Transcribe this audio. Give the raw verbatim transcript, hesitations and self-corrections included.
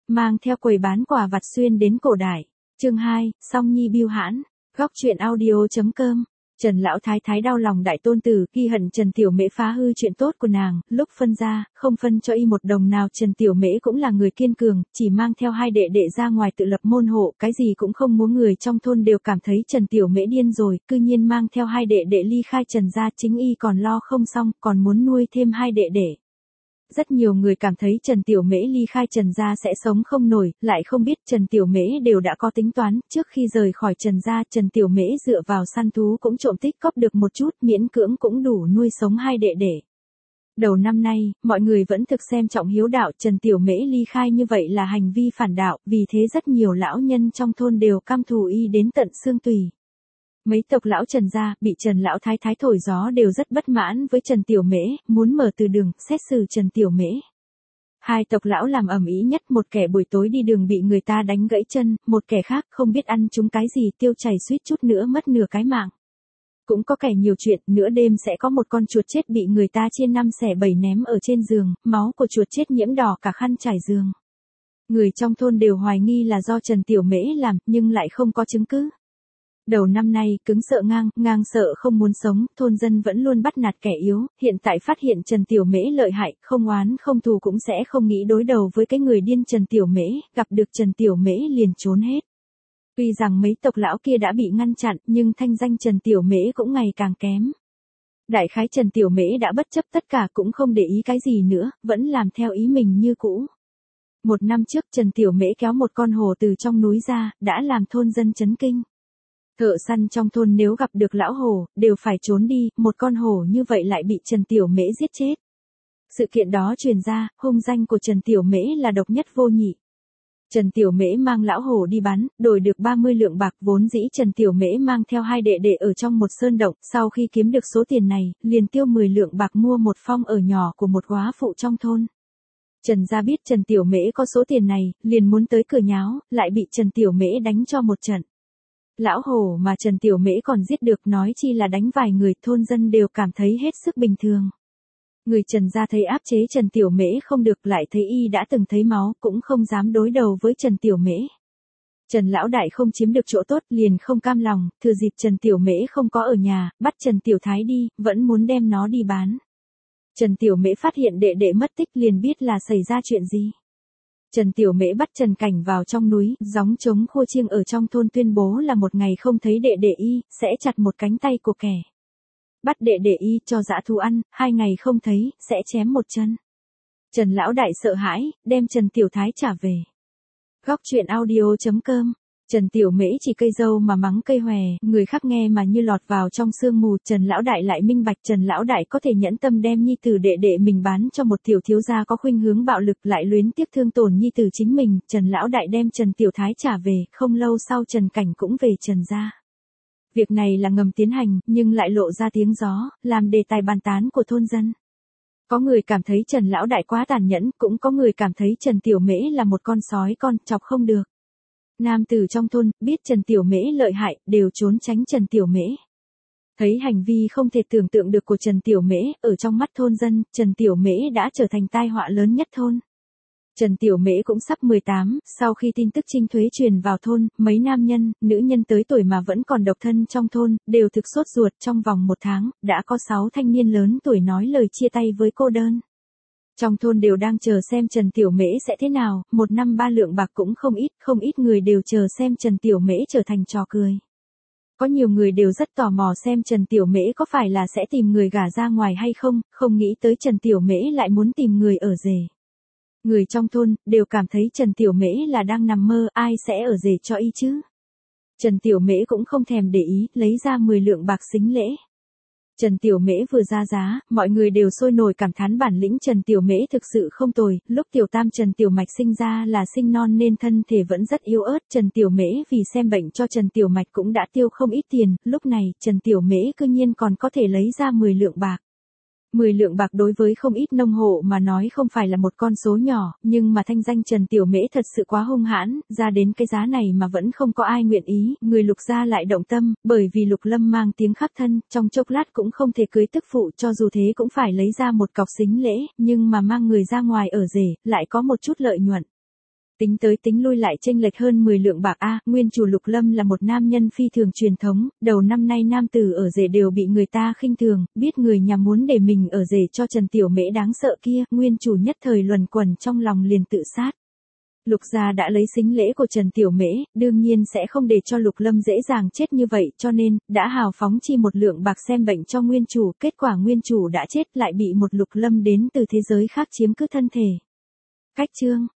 mang theo quầy bán quà vặt xuyên đến cổ đại. Chương hai, Song Nhi bưu hãn. Góc truyện audio.com. Trần Lão Thái Thái đau lòng đại tôn tử, ghi hận Trần Tiểu Mễ phá hư chuyện tốt của nàng, lúc phân ra, không phân cho y một đồng nào. Trần Tiểu Mễ cũng là người kiên cường, chỉ mang theo hai đệ đệ ra ngoài tự lập môn hộ, cái gì cũng không muốn. Người trong thôn đều cảm thấy Trần Tiểu Mễ điên rồi, cư nhiên mang theo hai đệ đệ ly khai Trần gia, chính y còn lo không xong, còn muốn nuôi thêm hai đệ đệ. Rất nhiều người cảm thấy Trần Tiểu Mễ ly khai Trần gia sẽ sống không nổi, lại không biết Trần Tiểu Mễ đều đã có tính toán, trước khi rời khỏi Trần gia, Trần Tiểu Mễ dựa vào săn thú cũng trộm tích cóp được một chút, miễn cưỡng cũng đủ nuôi sống hai đệ đệ. Đầu năm nay, mọi người vẫn thực xem trọng hiếu đạo, Trần Tiểu Mễ ly khai như vậy là hành vi phản đạo, vì thế rất nhiều lão nhân trong thôn đều căm thù y đến tận xương tùy. Mấy tộc lão Trần gia, bị Trần Lão Thái Thái thổi gió đều rất bất mãn với Trần Tiểu Mễ, muốn mở từ đường, xét xử Trần Tiểu Mễ. Hai tộc lão làm ầm ĩ nhất, một kẻ buổi tối đi đường bị người ta đánh gãy chân, một kẻ khác không biết ăn trúng cái gì tiêu chảy suýt chút nữa mất nửa cái mạng. Cũng có kẻ nhiều chuyện, nửa đêm sẽ có một con chuột chết bị người ta chia năm xẻ bảy ném ở trên giường, máu của chuột chết nhiễm đỏ cả khăn trải giường. Người trong thôn đều hoài nghi là do Trần Tiểu Mễ làm, nhưng lại không có chứng cứ. Đầu năm nay, cứng sợ ngang, ngang sợ không muốn sống, thôn dân vẫn luôn bắt nạt kẻ yếu, hiện tại phát hiện Trần Tiểu Mễ lợi hại, không oán không thù cũng sẽ không nghĩ đối đầu với cái người điên Trần Tiểu Mễ, gặp được Trần Tiểu Mễ liền trốn hết. Tuy rằng mấy tộc lão kia đã bị ngăn chặn, nhưng thanh danh Trần Tiểu Mễ cũng ngày càng kém. Đại khái Trần Tiểu Mễ đã bất chấp tất cả, cũng không để ý cái gì nữa, vẫn làm theo ý mình như cũ. Một năm trước Trần Tiểu Mễ kéo một con hổ từ trong núi ra, đã làm thôn dân chấn kinh. Thợ săn trong thôn nếu gặp được lão hổ, đều phải trốn đi, một con hổ như vậy lại bị Trần Tiểu Mễ giết chết. Sự kiện đó truyền ra, hung danh của Trần Tiểu Mễ là độc nhất vô nhị. Trần Tiểu Mễ mang lão hổ đi bán, đổi được ba mươi lượng bạc, vốn dĩ Trần Tiểu Mễ mang theo hai đệ đệ ở trong một sơn động, sau khi kiếm được số tiền này, liền tiêu mười lượng bạc mua một phong ở nhỏ của một góa phụ trong thôn. Trần gia biết Trần Tiểu Mễ có số tiền này, liền muốn tới cửa nháo, lại bị Trần Tiểu Mễ đánh cho một trận. Lão hổ mà Trần Tiểu Mễ còn giết được, nói chi là đánh vài người, thôn dân đều cảm thấy hết sức bình thường. Người Trần gia thấy áp chế Trần Tiểu Mễ không được, lại thấy y đã từng thấy máu, cũng không dám đối đầu với Trần Tiểu Mễ. Trần Lão Đại không chiếm được chỗ tốt, liền không cam lòng, thừa dịp Trần Tiểu Mễ không có ở nhà, bắt Trần Tiểu Thái đi, vẫn muốn đem nó đi bán. Trần Tiểu Mễ phát hiện đệ đệ mất tích liền biết là xảy ra chuyện gì. Trần Tiểu Mễ bắt Trần Cảnh vào trong núi, gióng trống khua chiêng ở trong thôn tuyên bố là một ngày không thấy đệ đệ y, sẽ chặt một cánh tay của kẻ bắt đệ đệ y cho dã thú ăn, hai ngày không thấy, sẽ chém một chân. Trần Lão Đại sợ hãi, đem Trần Tiểu Thái trả về. Góc truyện audio.com. Trần Tiểu Mễ chỉ cây dâu mà mắng cây hòe, người khác nghe mà như lọt vào trong sương mù. Trần Lão Đại lại minh bạch, Trần Lão Đại có thể nhẫn tâm đem nhi tử đệ đệ mình bán cho một tiểu thiếu gia có khuynh hướng bạo lực, lại luyến tiếc thương tổn nhi tử chính mình. Trần Lão Đại đem Trần Tiểu Thái trả về, không lâu sau Trần Cảnh cũng về Trần gia. Việc này là ngầm tiến hành, nhưng lại lộ ra tiếng gió, làm đề tài bàn tán của thôn dân. Có người cảm thấy Trần Lão Đại quá tàn nhẫn, cũng có người cảm thấy Trần Tiểu Mễ là một con sói con, chọc không được. Nam tử trong thôn, biết Trần Tiểu Mễ lợi hại, đều trốn tránh Trần Tiểu Mễ. Thấy hành vi không thể tưởng tượng được của Trần Tiểu Mễ, ở trong mắt thôn dân, Trần Tiểu Mễ đã trở thành tai họa lớn nhất thôn. Trần Tiểu Mễ cũng sắp mười tám, sau khi tin tức trinh thuế truyền vào thôn, mấy nam nhân, nữ nhân tới tuổi mà vẫn còn độc thân trong thôn, đều thực sốt ruột. Trong vòng một tháng, đã có sáu thanh niên lớn tuổi nói lời chia tay với cô đơn. Trong thôn đều đang chờ xem Trần Tiểu Mễ sẽ thế nào, một năm ba lượng bạc cũng không ít, không ít người đều chờ xem Trần Tiểu Mễ trở thành trò cười. Có nhiều người đều rất tò mò xem Trần Tiểu Mễ có phải là sẽ tìm người gả ra ngoài hay không, không nghĩ tới Trần Tiểu Mễ lại muốn tìm người ở rể. Người trong thôn, đều cảm thấy Trần Tiểu Mễ là đang nằm mơ, ai sẽ ở rể cho y chứ. Trần Tiểu Mễ cũng không thèm để ý, lấy ra mười lượng bạc sính lễ. Trần Tiểu Mễ vừa ra giá, mọi người đều sôi nổi cảm thán bản lĩnh Trần Tiểu Mễ thực sự không tồi. Lúc Tiểu Tam Trần Tiểu Mạch sinh ra là sinh non nên thân thể vẫn rất yếu ớt. Trần Tiểu Mễ vì xem bệnh cho Trần Tiểu Mạch cũng đã tiêu không ít tiền, lúc này Trần Tiểu Mễ cư nhiên còn có thể lấy ra mười lượng bạc. mười lượng bạc đối với không ít nông hộ mà nói không phải là một con số nhỏ, nhưng mà thanh danh Trần Tiểu Mễ thật sự quá hung hãn, ra đến cái giá này mà vẫn không có ai nguyện ý, người Lục gia lại động tâm, bởi vì Lục Lâm mang tiếng khắp thân, trong chốc lát cũng không thể cưới tức phụ, cho dù thế cũng phải lấy ra một cọc sính lễ, nhưng mà mang người ra ngoài ở rể, lại có một chút lợi nhuận. Tính tới tính lui lại chênh lệch hơn mười lượng bạc a, nguyên chủ Lục Lâm là một nam nhân phi thường truyền thống, đầu năm nay nam tử ở rể đều bị người ta khinh thường, biết người nhà muốn để mình ở rể cho Trần Tiểu Mễ đáng sợ kia, nguyên chủ nhất thời luẩn quẩn trong lòng liền tự sát. Lục gia đã lấy sính lễ của Trần Tiểu Mễ, đương nhiên sẽ không để cho Lục Lâm dễ dàng chết như vậy, cho nên, đã hào phóng chi một lượng bạc xem bệnh cho nguyên chủ, kết quả nguyên chủ đã chết lại bị một Lục Lâm đến từ thế giới khác chiếm cứ thân thể. Cách chương